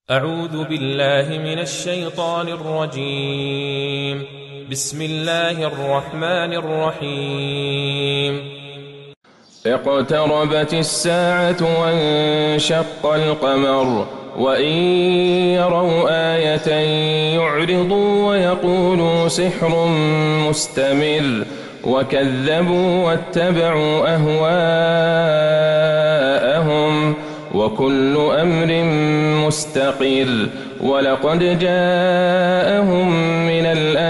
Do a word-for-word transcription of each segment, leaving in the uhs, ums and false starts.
أعوذ بالله من الشيطان الرجيم. بسم الله الرحمن الرحيم. اقتربت الساعة وانشق القمر وإن يروا آية يعرضوا ويقولوا سحر مستمر وكذبوا واتبعوا أهواءهم وكل أمر مستقر ولقد جاءهم من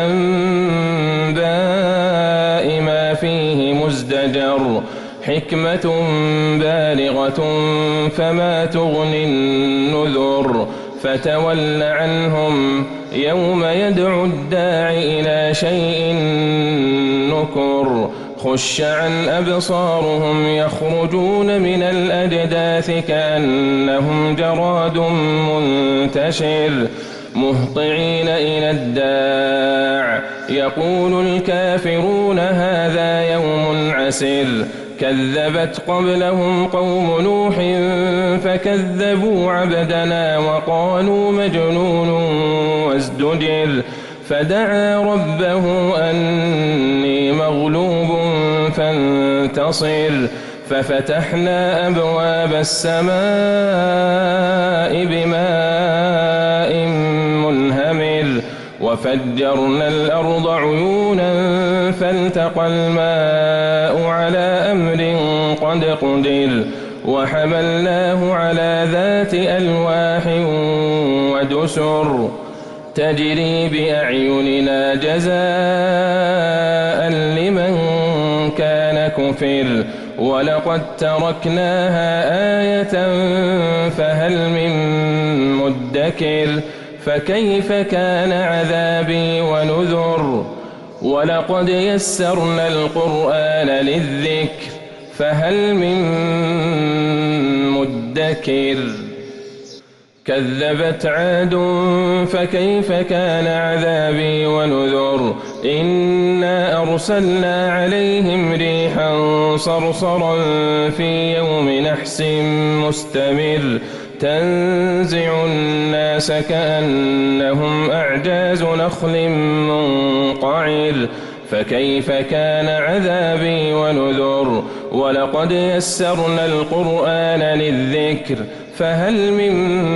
الأنباء ما فيه مزدجر حكمة بالغة فما تغني النذر فتول عنهم يوم يدعو الداع إلى شيء نكر خش عن أبصارهم يخرجون من الأجداث كأنهم جراد منتشر مهطعين إلى الداع يقول الكافرون هذا يوم عسر كذبت قبلهم قوم نوح فكذبوا عبدنا وقالوا مجنون وازدجر فدعا ربه أني مغلوب فانتصر ففتحنا أبواب السماء بماء منهمر وفجرنا الأرض عيونا فالتقى الماء على أمر قد قدر وحملناه على ذات ألواح ودسر تجري بأعيننا جزاء لمن كان كفر ولقد تركناها آية فهل من مدكر فكيف كان عذابي ونذر ولقد يسرنا القرآن للذكر فهل من مدكر كذبت عاد فكيف كان عذابي ونذر إنا أرسلنا عليهم ريحا صرصرا في يوم نحس مستمر تنزع الناس كأنهم أعجاز نخل منقعر فكيف كان عذابي ونذر ولقد يسرنا القرآن للذكر فهل من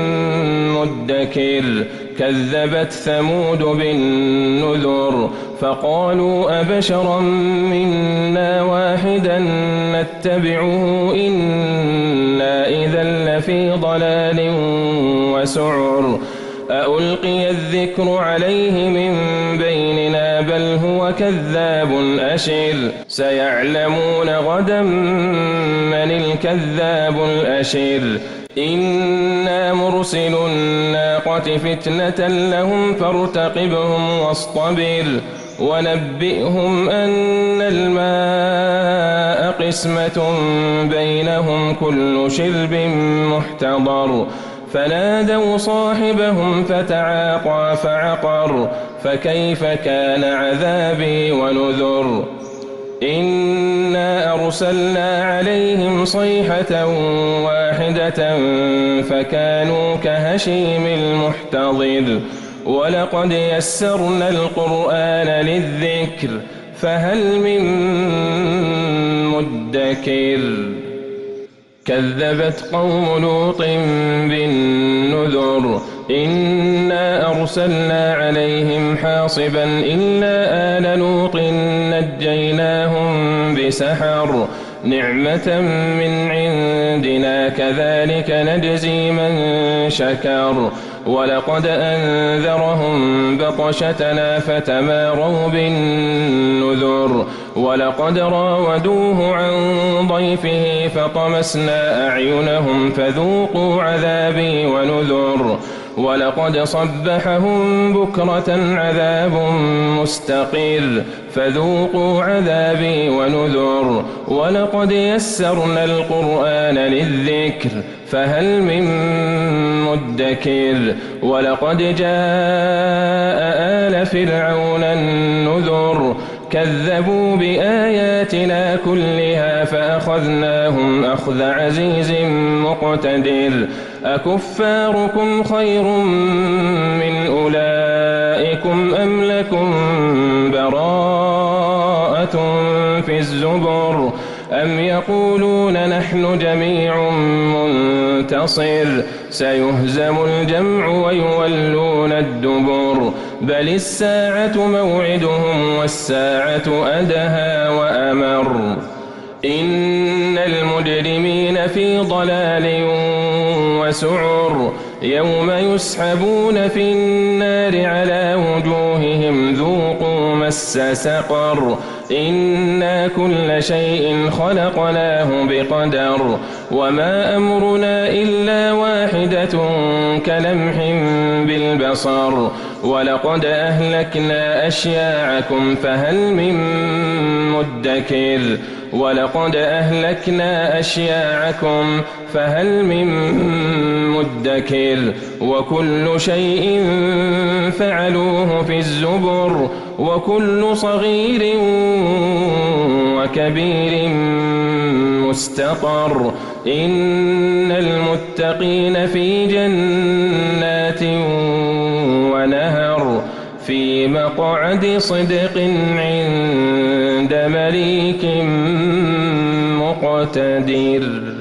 مدكر كذبت ثمود بالنذر فقالوا أبشرا منا واحدا نتبعه إنا إذا لفي ضلال وسعر أألقي الذكر عليه من بيننا بل هو كذاب أشر سيعلمون غدا من الكذاب الأشر إنا مرسل الناقة فتنة لهم فارتقبهم واصطبر ونبئهم أن الماء قسمة بينهم كل شرب محتضر فنادوا صاحبهم فتعاطى فعقر فكيف كان عذابي ونذر إنا أرسلنا عليهم صيحة واحدة فكانوا كهشيم المحتضر ولقد يسرنا القرآن للذكر فهل من مدكر كذبت قوم لوط بالنذر إنا أرسلنا عليهم حاصبا إلا آل لوط نجيناهم بسحر نعمة من عندنا كذلك نجزي من شكر ولقد أنذرهم بطشتنا فتماروا بالنذر ولقد راودوه عن ضيفه فطمسنا أعينهم فذوقوا عذابي ونذر ولقد صبحهم بكرة عذاب مستقر فذوقوا عذابي ونذر ولقد يسرنا القرآن للذكر فهل من مدكر ولقد جاء آل فرعون النذر كذبوا بآياتنا كلها فأخذناهم أخذ عزيز مقتدر أكفاركم خير من أولئكم أم لكم براءة في الزبر أم يقولون نحن جميع منتصر سيهزم الجمع ويولون الدبر بل الساعة موعدهم والساعة أدهى وأمر إن المجرمين في ضلال وسعر يوم يسحبون في النار على وجوههم ذوقوا مس سقر إنا كل شيء خلقناه بقدر وما أمرنا إلا واحدة كلمح بالبصر ولقد أهلكنا أشياعكم فهل من مدكر ولقد أهلكنا أشياعكم فهل من مدكر وكل شيء فعلوه في الزبر وكل صغير وكبير مستقر إن المتقين في جنات ونهر في مقعد صدق عند مليك مقتدر.